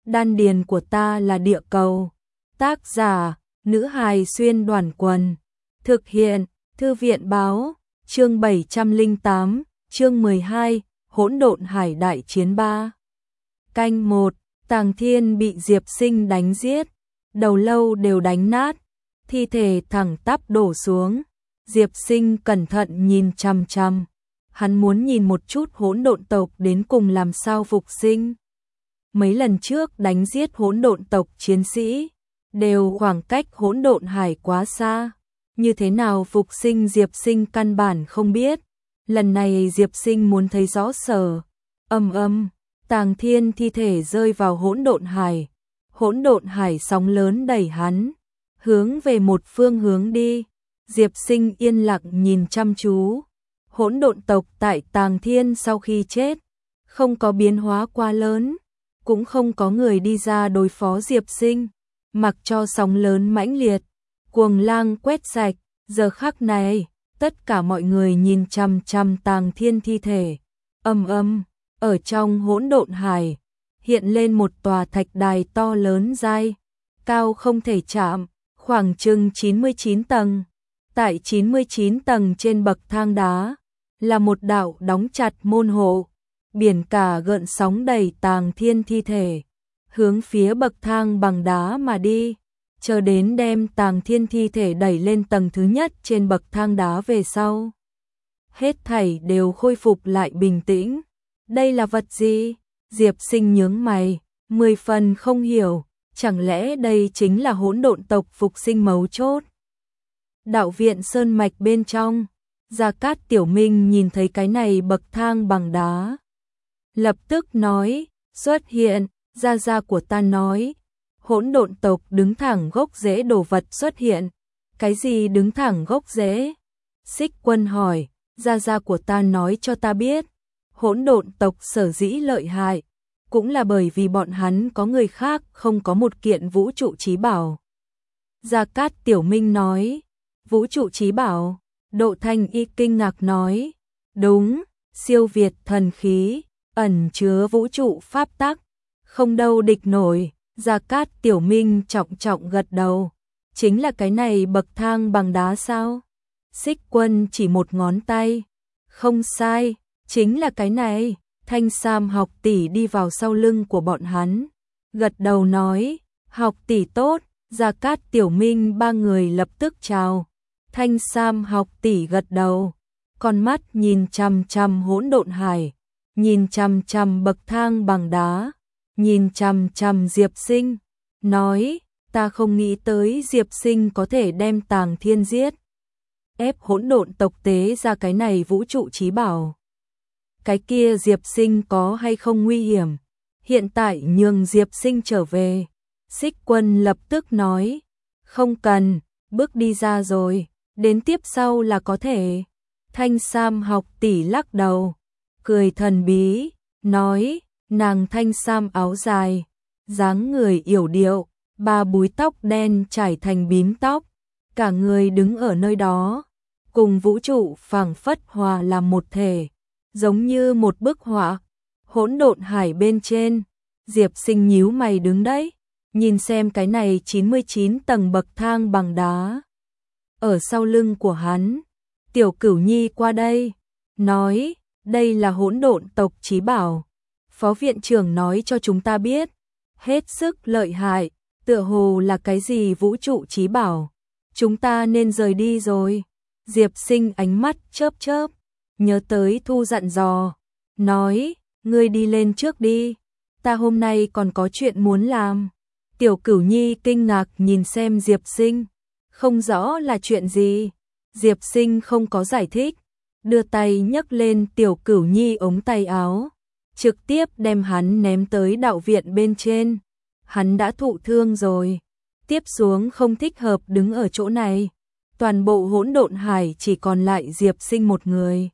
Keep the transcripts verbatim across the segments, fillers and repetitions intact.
Đan điền của ta là địa cầu. Tác giả, nữ hài xuyên đoàn quần. Thực hiện, thư viện báo, chương bảy trăm lẻ tám, chương mười hai, hỗn độn hải đại chiến ba. Canh một, Tàng Thiên bị Diệp Sinh đánh giết, đầu lâu đều đánh nát, thi thể thẳng tắp đổ xuống. Diệp Sinh cẩn thận nhìn chằm chằm, hắn muốn nhìn một chút hỗn độn tộc đến cùng làm sao phục sinh. Mấy lần trước đánh giết hỗn độn tộc chiến sĩ, đều khoảng cách hỗn độn hải quá xa, như thế nào phục sinh Diệp Sinh căn bản không biết. Lần này Diệp Sinh muốn thấy rõ sở. Ầm ầm, Tàng Thiên thi thể rơi vào hỗn độn hải. Hỗn độn hải sóng lớn đẩy hắn hướng về một phương hướng đi. Diệp Sinh yên lặng nhìn chăm chú. Hỗn độn tộc tại Tàng Thiên sau khi chết không có biến hóa quá lớn, cũng không có người đi ra đối phó Diệp Sinh, mặc cho sóng lớn mãnh liệt, cuồng lang quét sạch. Giờ khắc này, tất cả mọi người nhìn chằm chằm Tàng Thiên thi thể. Ầm ầm, ở trong hỗn độn hải hiện lên một tòa thạch đài to lớn dai, cao không thể chạm, khoảng chừng chín mươi chín tầng. Tại chín mươi chín tầng trên bậc thang đá là một đạo đóng chặt môn hộ, biển cả gợn sóng đẩy Tàng Thiên thi thể hướng phía bậc thang bằng đá mà đi, chờ đến đem Tàng Thiên thi thể đẩy lên tầng thứ nhất trên bậc thang đá về sau. Hết thảy đều khôi phục lại bình tĩnh. Đây là vật gì? Diệp Sinh nhướng mày, mười phần không hiểu, chẳng lẽ đây chính là hỗn độn tộc phục sinh mấu chốt? Đạo viện sơn mạch bên trong, Gia Cát Tiểu Minh nhìn thấy cái này bậc thang bằng đá, lập tức nói, xuất hiện. Gia gia của ta nói, hỗn độn tộc đứng thẳng gốc rễ đồ vật xuất hiện. Cái gì đứng thẳng gốc rễ? Xích Quân hỏi. Gia gia của ta nói cho ta biết, hỗn độn tộc sở dĩ lợi hại, cũng là bởi vì bọn hắn có người khác không có một kiện vũ trụ chí bảo. Gia Cát Tiểu Minh nói, vũ trụ chí bảo? Độ Thanh Y kinh ngạc nói, đúng, siêu việt thần khí, ẩn chứa vũ trụ pháp tắc, không đâu địch nổi. Gia Cát Tiểu Minh trọng trọng gật đầu, chính là cái này bậc thang bằng đá sao? Xích Quân chỉ một ngón tay, không sai, chính là cái này. Thanh Sam học tỷ đi vào sau lưng của bọn hắn, gật đầu nói, học tỷ tốt. Gia Cát Tiểu Minh ba người lập tức chào. Thanh Sam học tỷ gật đầu, con mắt nhìn chằm chằm hỗn độn hải, nhìn chằm chằm bậc thang bằng đá, nhìn chằm chằm Diệp Sinh, nói, ta không nghĩ tới Diệp Sinh có thể đem Tàng Thiên giết, ép hỗn độn tộc tế ra cái này vũ trụ chí bảo. Cái kia Diệp Sinh có hay không nguy hiểm? Hiện tại nhường Diệp Sinh trở về. Xích Quân lập tức nói, không cần, bước đi ra rồi, đến tiếp sau là có thể. Thanh Sam học tỷ lắc đầu, cười thần bí, nói, nàng Thanh Sam áo dài, dáng người yểu điệu, ba búi tóc đen trải thành bím tóc, cả người đứng ở nơi đó, cùng vũ trụ phảng phất hòa làm một thể, giống như một bức họa. Hỗn độn hải bên trên, Diệp Sinh nhíu mày đứng đấy, nhìn xem cái này chín mươi chín tầng bậc thang bằng đá. Ở sau lưng của hắn, Tiểu Cửu Nhi qua đây, nói, đây là hỗn độn tộc chí bảo. Phó viện trưởng nói cho chúng ta biết, hết sức lợi hại, tựa hồ là cái gì vũ trụ chí bảo. Chúng ta nên rời đi rồi. Diệp Sinh ánh mắt chớp chớp, nhớ tới Thu dặn dò, nói, ngươi đi lên trước đi, ta hôm nay còn có chuyện muốn làm. Tiểu Cửu Nhi kinh ngạc nhìn xem Diệp Sinh, không rõ là chuyện gì. Diệp Sinh không có giải thích, đưa tay nhấc lên Tiểu Cửu Nhi ống tay áo, trực tiếp đem hắn ném tới đạo viện bên trên. Hắn đã thụ thương rồi, tiếp xuống không thích hợp đứng ở chỗ này. Toàn bộ hỗn độn hải chỉ còn lại Diệp Sinh một người.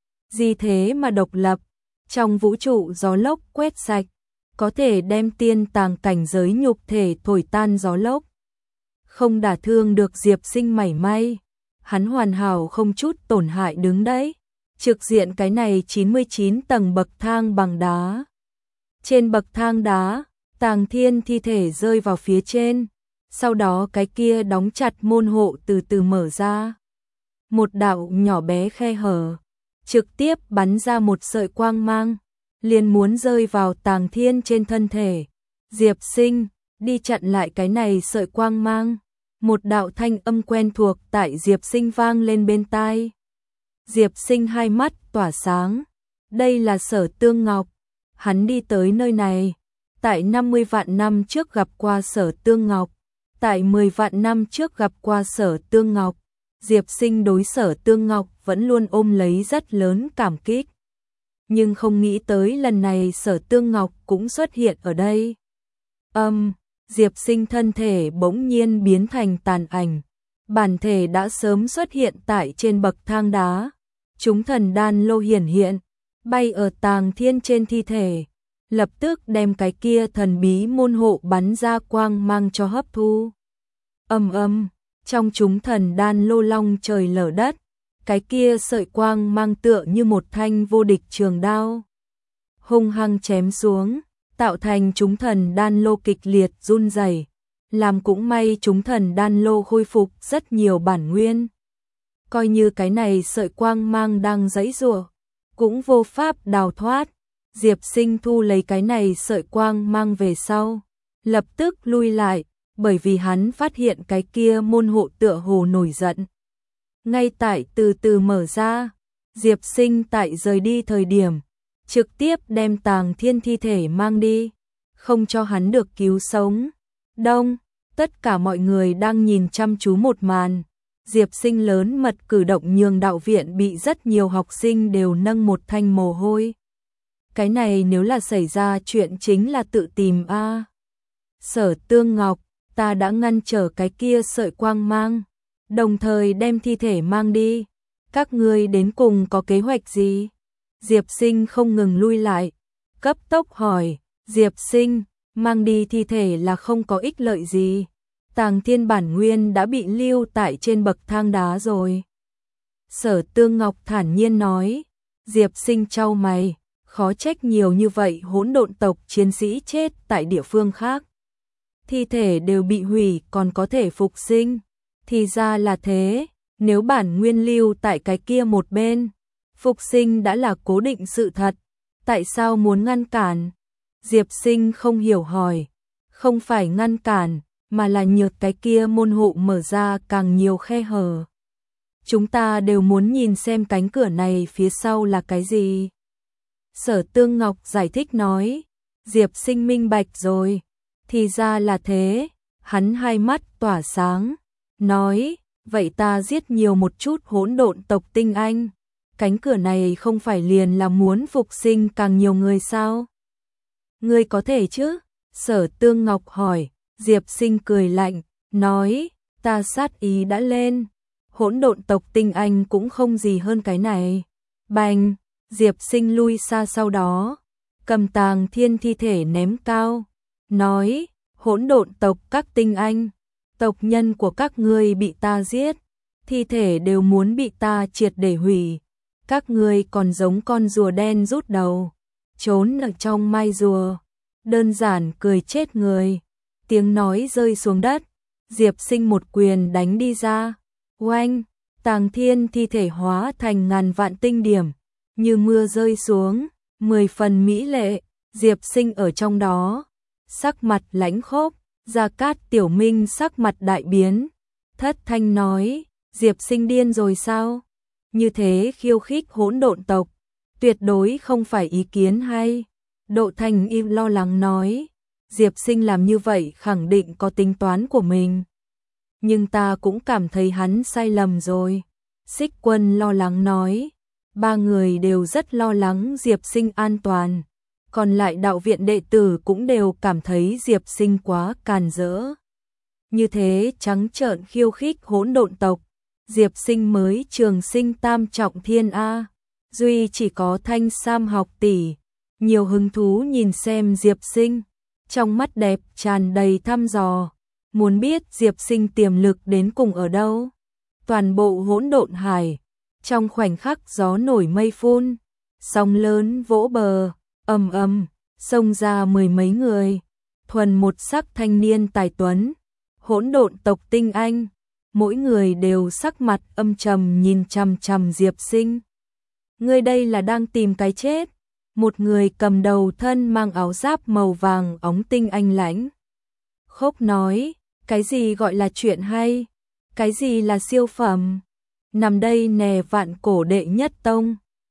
Gì thế mà độc lập, trong vũ trụ gió lốc quét sạch, có thể đem tiên tàng cảnh giới nhục thể thổi tan gió lốc, không đả thương được Diệp Sinh mảy may. Hắn hoàn hảo không chút tổn hại đứng đấy, trực diện cái này chín mươi chín tầng bậc thang bằng đá. Trên bậc thang đá, Tàng Thiên thi thể rơi vào phía trên, sau đó cái kia đóng chặt môn hộ từ từ mở ra. Một đạo nhỏ bé khe hở, trực tiếp bắn ra một sợi quang mang, liền muốn rơi vào Tàng Thiên trên thân thể. Diệp Sinh, đi chặn lại cái này sợi quang mang. Một đạo thanh âm quen thuộc tại Diệp Sinh vang lên bên tai. Diệp Sinh hai mắt tỏa sáng. Đây là Sở Tương Ngọc. Hắn đi tới nơi này, tại năm mươi vạn năm trước gặp qua Sở Tương Ngọc, tại mười vạn năm trước gặp qua Sở Tương Ngọc. Diệp Sinh đối Sở Tương Ngọc vẫn luôn ôm lấy rất lớn cảm kích. Nhưng không nghĩ tới lần này Sở Tương Ngọc cũng xuất hiện ở đây. Âm, um, Diệp Sinh thân thể bỗng nhiên biến thành tàn ảnh. Bản thể đã sớm xuất hiện tại trên bậc thang đá. Chúng thần đan lô hiển hiện, bay ở Tàng Thiên trên thi thể, lập tức đem cái kia thần bí môn hộ bắn ra quang mang cho hấp thu. Âm âm, trong chúng thần đan lô long trời lở đất, cái kia sợi quang mang tựa như một thanh vô địch trường đao, hung hăng chém xuống, tạo thành chúng thần đan lô kịch liệt run rẩy. Làm cũng may chúng thần đan lô khôi phục rất nhiều bản nguyên. Coi như cái này sợi quang mang đang giãy giụa, cũng vô pháp đào thoát. Diệp Sinh thu lấy cái này sợi quang mang về sau, lập tức lui lại, bởi vì hắn phát hiện cái kia môn hộ tựa hồ nổi giận. Ngay tại từ từ mở ra, Diệp Sinh tại rời đi thời điểm, trực tiếp đem Tàng Thiên thi thể mang đi, không cho hắn được cứu sống. Đông, tất cả mọi người đang nhìn chăm chú một màn. Diệp Sinh lớn mật cử động nhường đạo viện bị rất nhiều học sinh đều nâng một thanh mồ hôi. Cái này nếu là xảy ra chuyện chính là tự tìm a. À. Sở Tương Ngọc, ta đã ngăn trở cái kia sợi quang mang, đồng thời đem thi thể mang đi. Các ngươi đến cùng có kế hoạch gì? Diệp Sinh không ngừng lui lại, cấp tốc hỏi. Diệp Sinh, mang đi thi thể là không có ích lợi gì. Tàng Thiên bản nguyên đã bị lưu tại trên bậc thang đá rồi. Sở Tương Ngọc thản nhiên nói. Diệp Sinh chau mày, khó trách nhiều như vậy hỗn độn tộc chiến sĩ chết tại địa phương khác. Thi thể đều bị hủy còn có thể phục sinh. Thì ra là thế, nếu bản nguyên lưu tại cái kia một bên, phục sinh đã là cố định sự thật, tại sao muốn ngăn cản? Diệp Sinh không hiểu hỏi, không phải ngăn cản, mà là nhược cái kia môn hộ mở ra càng nhiều khe hở. Chúng ta đều muốn nhìn xem cánh cửa này phía sau là cái gì. Sở Tương Ngọc giải thích nói. Diệp Sinh minh bạch rồi. Thì ra là thế. Hắn hai mắt tỏa sáng. Nói, vậy ta giết nhiều một chút hỗn độn tộc tinh anh. Cánh cửa này không phải liền là muốn phục sinh càng nhiều người sao? Ngươi có thể chứ? Sở Tương Ngọc hỏi. Diệp Sinh cười lạnh, nói, ta sát ý đã lên. Hỗn độn tộc tinh anh cũng không gì hơn cái này. Bành, Diệp Sinh lui xa sau đó, cầm Tàng Thiên thi thể ném cao, nói, hỗn độn tộc các tinh anh, tộc nhân của các ngươi bị ta giết, thi thể đều muốn bị ta triệt để hủy. Các ngươi còn giống con rùa đen rút đầu, trốn ở trong mai rùa, đơn giản cười chết người. Tiếng nói rơi xuống đất, Diệp Sinh một quyền đánh đi ra. Oanh, Tàng Thiên thi thể hóa thành ngàn vạn tinh điểm, như mưa rơi xuống, mười phần mỹ lệ. Diệp Sinh ở trong đó, sắc mặt lãnh khốc. Gia Cát Tiểu Minh sắc mặt đại biến, thất thanh nói, Diệp Sinh điên rồi sao? Như thế khiêu khích hỗn độn tộc, tuyệt đối không phải ý kiến hay. Độ Thành im lo lắng nói, Diệp Sinh làm như vậy khẳng định có tính toán của mình. Nhưng ta cũng cảm thấy hắn sai lầm rồi. Xích Quân lo lắng nói, ba người đều rất lo lắng Diệp Sinh an toàn. Còn lại đạo viện đệ tử cũng đều cảm thấy Diệp Sinh quá càn rỡ. Như thế trắng trợn khiêu khích hỗn độn tộc, Diệp Sinh mới trường sinh tam trọng thiên A. Duy chỉ có Thanh Sam học tỷ, nhiều hứng thú nhìn xem Diệp Sinh, trong mắt đẹp tràn đầy thăm dò, muốn biết Diệp Sinh tiềm lực đến cùng ở đâu. Toàn bộ hỗn độn hải, trong khoảnh khắc gió nổi mây phun, sóng lớn vỗ bờ, ầm ầm, xông ra mười mấy người, thuần một sắc thanh niên tài tuấn, hỗn độn tộc tinh anh, mỗi người đều sắc mặt âm trầm nhìn chằm chằm Diệp Sinh. Ngươi đây là đang tìm cái chết. Một người cầm đầu thân mang áo giáp màu vàng óng tinh anh lãnh khốc nói, cái gì gọi là chuyện hay, cái gì là siêu phẩm, nằm đây nè vạn cổ đệ nhất tông,